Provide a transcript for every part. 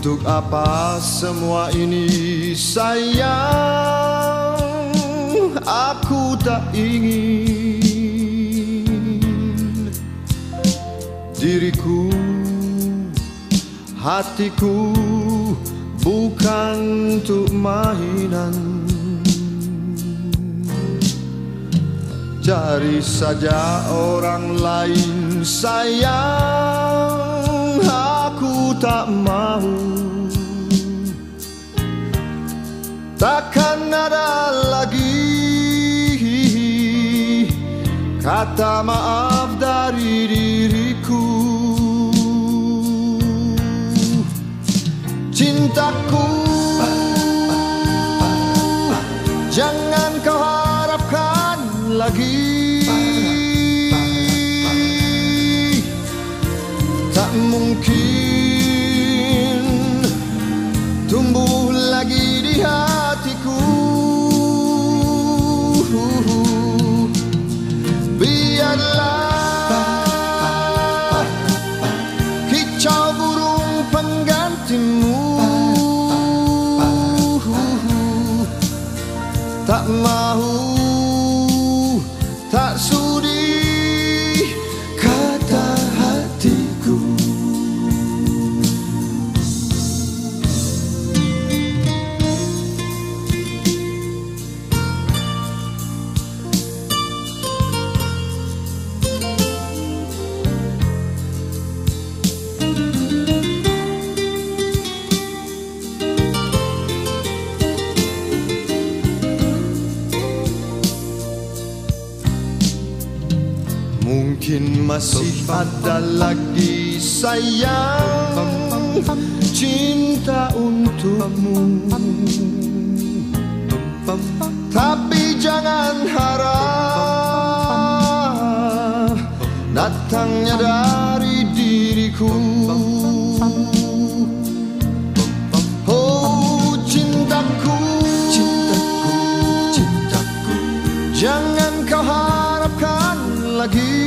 Untuk apa semua ini sayang, aku tak ingin diriku, hatiku bukan untuk mainan. Cari saja orang lain sayang, aku tak mau. Takkan ada lagi kata maaf dari diriku. Cintaku, jangan kau harapkan lagi. Tak mungkin tumbuh lagi di hatiku. Biarlah kicau burung penggantimu. Tak mahu, tak sudi kata hatiku. Mungkin masih ada lagi sayang, cinta untukmu. Tapi jangan harap datangnya dari diriku. Oh cintaku, cintaku, cintaku, jangan kau harapkan lagi.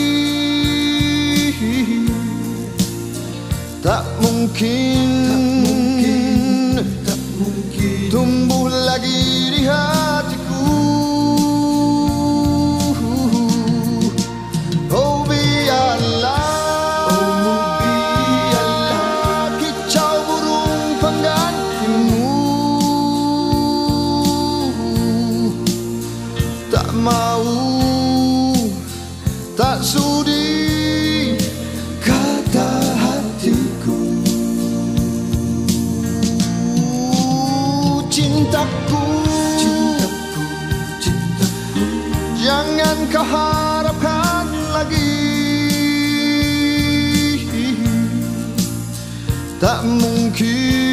Tak mungkin, tak mungkin tumbuh lagi di hatiku. Oh biarlah kicau burung penggantimu. Tak mau, tak sudi kata hatiku. Cintaku, cintaku, cintaku, jangan kau harapkan lagi. Tak mungkin